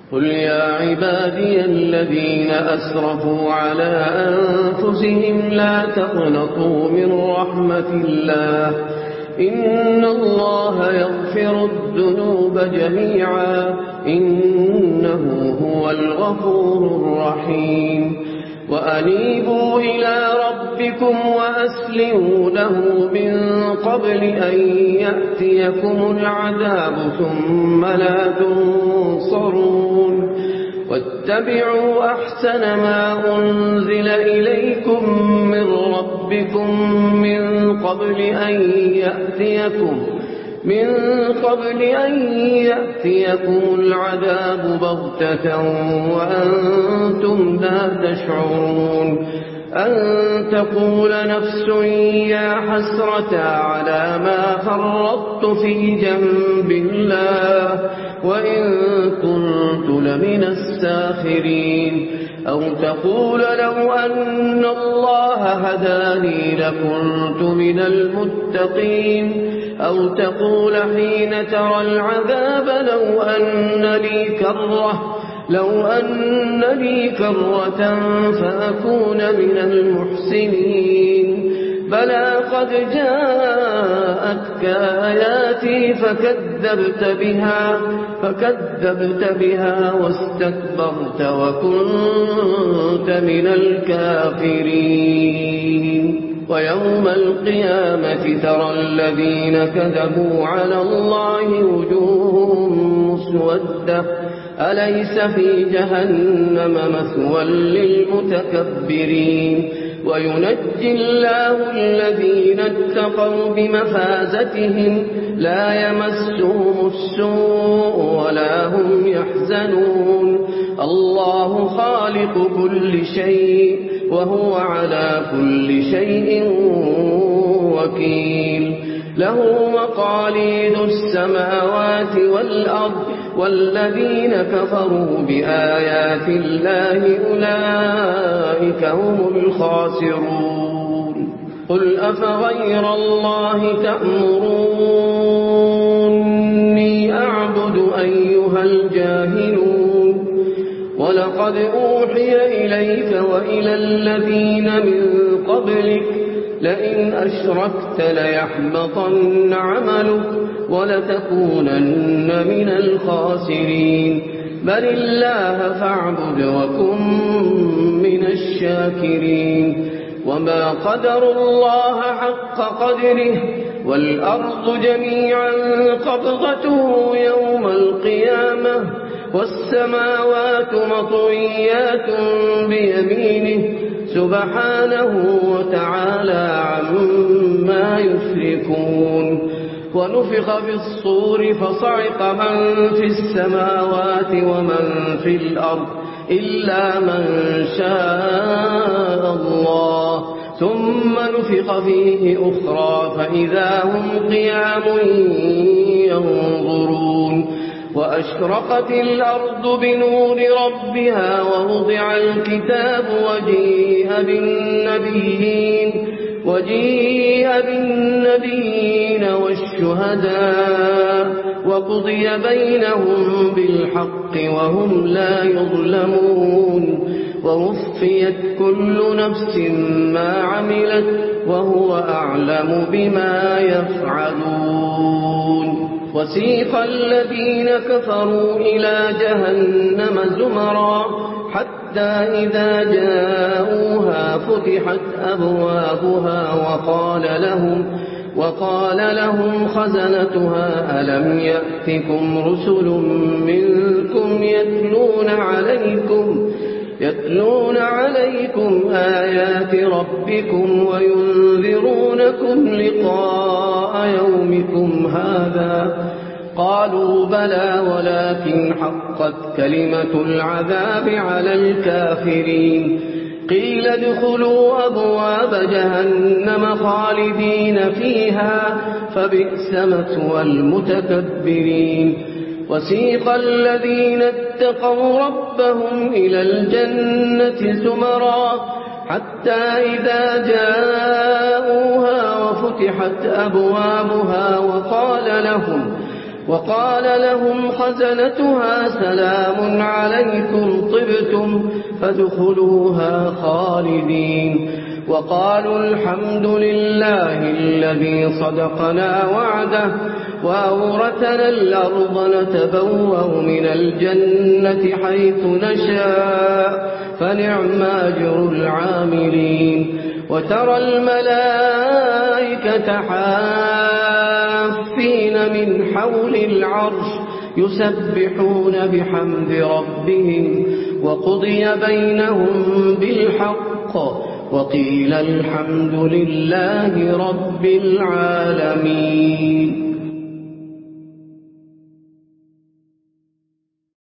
قل يا عبادي الذين أسرفوا على أنفسهم لا تقنطوا من رحمة الله إن الله يغفر الذنوب جميعا إنه هو الغفور الرحيم وأنيبوا إلى ربكم وأسلموا له من قبل أن يأتيكم العذاب ثم لا تنصرون واتبعوا أحسن ما أنزل إليكم من ربكم من قبل أن يأتيكم العذاب بغتة وأنتم لا تشعرون أن تقول نفس يا حسرة على ما فرطت في جنب الله وإن كنت لمن الساخرين أو تقول لو أن الله هداني لكنت من المتقين أو تقول حين ترى العذاب لو أن لي كرة فأكون من المحسنين بلى قد جاءتك آياتي فكذبت بها واستكبرت وكنت من الكافرين ويوم القيامة ترى الذين كذبوا على الله وجوههم مسودة أليس في جهنم مثوى للمتكبرين وينجي الله الذين اتقوا بمفازتهم لا يمسهم السوء ولا هم يحزنون الله خالق كل شيء وهو على كل شيء وكيل له مقاليد السماوات والأرض والذين كفروا بآيات الله أولئك هم الخاسرون قل أفغير الله تأمروني أعبد أيها الجاهلون ولقد أوحي إليك وإلى الذين من قبلك لئن أشركت ليحبطن عملك ولتكونن من الخاسرين بل الله فاعبد وكن من الشاكرين وما قدروا الله حق قدره والأرض جميعا قبضته يوم القيامة والسماوات مطويات بيمينه سبحانه وتعالى عما يشركون ونفخ في الصور فصعق من في السماوات ومن في الأرض إلا من شاء الله ثم نفخ فيه أخرى فإذا هم قيام ينظرون وأشرقت الأرض بنور ربها ووضع الكتاب وجيء بالنبيين والشهداء وقضي بينهم بالحق وهم لا يظلمون ووفيت كل نفس ما عملت وهو أعلم بما يفعلون وسيق الذين كفروا إلى جهنم زمرا حتى إذا جاءوها فتحت أبوابها وقال لهم خزنتها ألم يأتكم رسل منكم يتلون عليكم آيات ربكم وينذرونكم لقاء يومكم هذا قالوا بلى ولكن حقت كلمة العذاب على الكافرين قيل ادخلوا أبواب جهنم خالدين فيها فبئس مثوى المتكبرين وسيق الذين اتقوا ربهم إلى الجنة زمرا حتى إذا جاءوها وفتحت أبوابها وقال لهم خزنتها سلام عليكم طبتم فادخلوها خالدين وقالوا الحمد لله الذي صدقنا وعده وأورثنا الأرض نتبوأ من الجنة حيث نشاء فنعم أجر العاملين وترى الملائكة حافين من حول العرش يسبحون بحمد ربهم وقضي بينهم بالحق وقيل الحمد لله رب العالمين.